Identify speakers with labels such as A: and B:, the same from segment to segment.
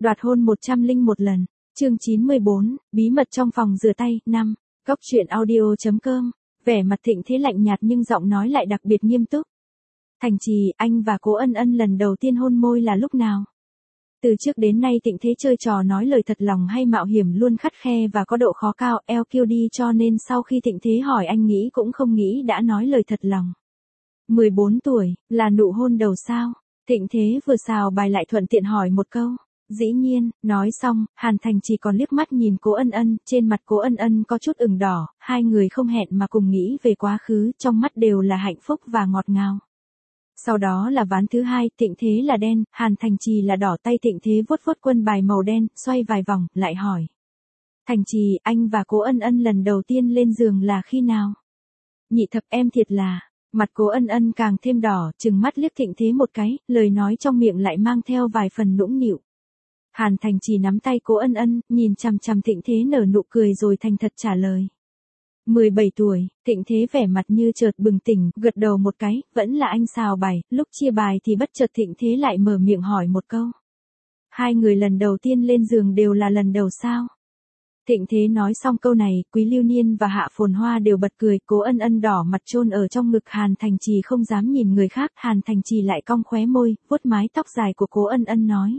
A: Đoạt hôn 101 lần. Chương 94, bí mật trong phòng rửa tay, 5. Góc truyện audio.com. Vẻ mặt Thịnh Thế lạnh nhạt nhưng giọng nói lại đặc biệt nghiêm túc. Thành Trì, anh và Cố Ân Ân lần đầu tiên hôn môi là lúc nào? Từ trước đến nay Thịnh Thế chơi trò nói lời thật lòng hay mạo hiểm luôn khắt khe và có độ khó cao, LQD, cho nên sau khi Thịnh Thế hỏi anh nghĩ cũng không nghĩ đã nói lời thật lòng. 14 tuổi, là nụ hôn đầu sao? Thịnh Thế vừa xào bài lại thuận tiện hỏi một câu. Dĩ nhiên, nói xong, Hàn Thành chỉ còn liếc mắt nhìn Cố Ân Ân, trên mặt Cố Ân Ân có chút ửng đỏ, hai người không hẹn mà cùng nghĩ về quá khứ, trong mắt đều là hạnh phúc và ngọt ngào. Sau đó là ván thứ hai, Thịnh Thế là đen, Hàn Thành Trì là đỏ, tay Thịnh Thế vuốt vuốt quân bài màu đen, xoay vài vòng, lại hỏi. Thành Trì, anh và Cố Ân Ân lần đầu tiên lên giường là khi nào? Nhị thập, em thiệt là. Mặt Cố Ân Ân càng thêm đỏ, trừng mắt liếc Thịnh Thế một cái, lời nói trong miệng lại mang theo vài phần nũng nịu. Hàn Thành Trì nắm tay Cố Ân Ân, nhìn chằm chằm Thịnh Thế nở nụ cười rồi thành thật trả lời. 17 tuổi, Thịnh Thế vẻ mặt như chợt bừng tỉnh, gật đầu một cái, vẫn là anh xào bài, lúc chia bài thì bất chợt Thịnh Thế lại mở miệng hỏi một câu. Hai người lần đầu tiên lên giường đều là lần đầu sao? Thịnh Thế nói xong câu này, Quý Lưu Niên và Hạ Phồn Hoa đều bật cười, Cố Ân Ân đỏ mặt chôn ở trong ngực Hàn Thành Trì không dám nhìn người khác, Hàn Thành Trì lại cong khóe môi, vuốt mái tóc dài của Cố Ân Ân nói.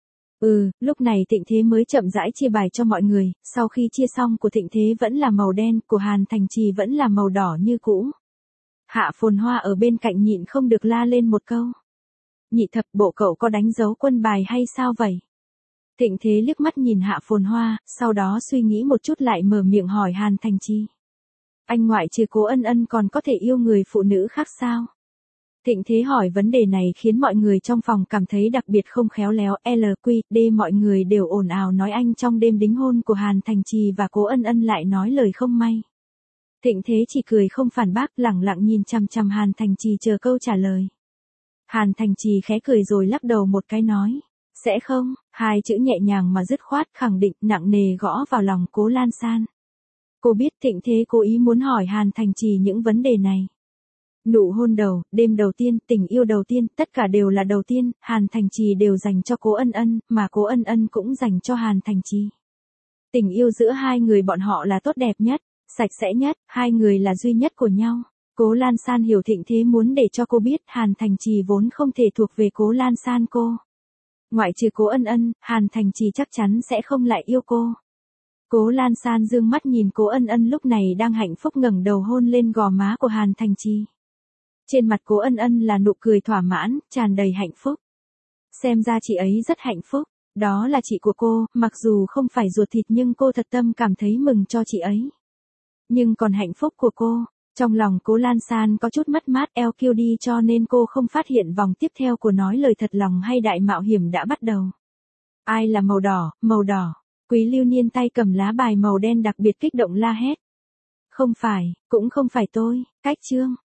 A: Lúc này Thịnh Thế mới chậm rãi chia bài cho mọi người, sau khi chia xong của Thịnh Thế vẫn là màu đen, của Hàn Thành Trì vẫn là màu đỏ như cũ. Hạ Phồn Hoa ở bên cạnh nhịn không được la lên một câu. Nhị thập, bộ cậu có đánh dấu quân bài hay sao vậy? Thịnh Thế liếc mắt nhìn Hạ Phồn Hoa, sau đó suy nghĩ một chút lại mở miệng hỏi Hàn Thành Trì. Anh ngoại trừ Cố Ân Ân còn có thể yêu người phụ nữ khác sao? Thịnh Thế hỏi vấn đề này khiến mọi người trong phòng cảm thấy đặc biệt không khéo léo, LQD mọi người đều ồn ào nói anh trong đêm đính hôn của Hàn Thành Trì và Cố Ân Ân lại nói lời không may. Thịnh Thế chỉ cười không phản bác, lẳng lặng nhìn chằm chằm Hàn Thành Trì chờ câu trả lời. Hàn Thành Trì khẽ cười rồi lắc đầu một cái nói. Sẽ không, hai chữ nhẹ nhàng mà dứt khoát, khẳng định, nặng nề gõ vào lòng Cố Lan San. Cô biết Thịnh Thế cố ý muốn hỏi Hàn Thành Trì những vấn đề này. Nụ hôn đầu, đêm đầu tiên, tình yêu đầu tiên, tất cả đều là đầu tiên, Hàn Thành Trì đều dành cho Cố Ân Ân, mà Cố Ân Ân cũng dành cho Hàn Thành Trì. Tình yêu giữa hai người bọn họ là tốt đẹp nhất, sạch sẽ nhất, hai người là duy nhất của nhau. Cố Lan San hiểu Thịnh Thế muốn để cho cô biết Hàn Thành Trì vốn không thể thuộc về Cố Lan San cô. Ngoại trừ Cố Ân Ân, Hàn Thành Trì chắc chắn sẽ không lại yêu cô. Cố Lan San dương mắt nhìn Cố Ân Ân lúc này đang hạnh phúc ngẩng đầu hôn lên gò má của Hàn Thành Trì. Trên mặt Cố Ân Ân là nụ cười thỏa mãn, tràn đầy hạnh phúc. Xem ra chị ấy rất hạnh phúc, đó là chị của cô, mặc dù không phải ruột thịt nhưng cô thật tâm cảm thấy mừng cho chị ấy. Nhưng còn hạnh phúc của cô, trong lòng Cố Lan San có chút mất mát, LQD, cho nên cô không phát hiện vòng tiếp theo của nói lời thật lòng hay đại mạo hiểm đã bắt đầu. Ai là màu đỏ, màu đỏ. Quý Lưu Niên tay cầm lá bài màu đen đặc biệt kích động la hét. Không phải, cũng không phải tôi, cách chương.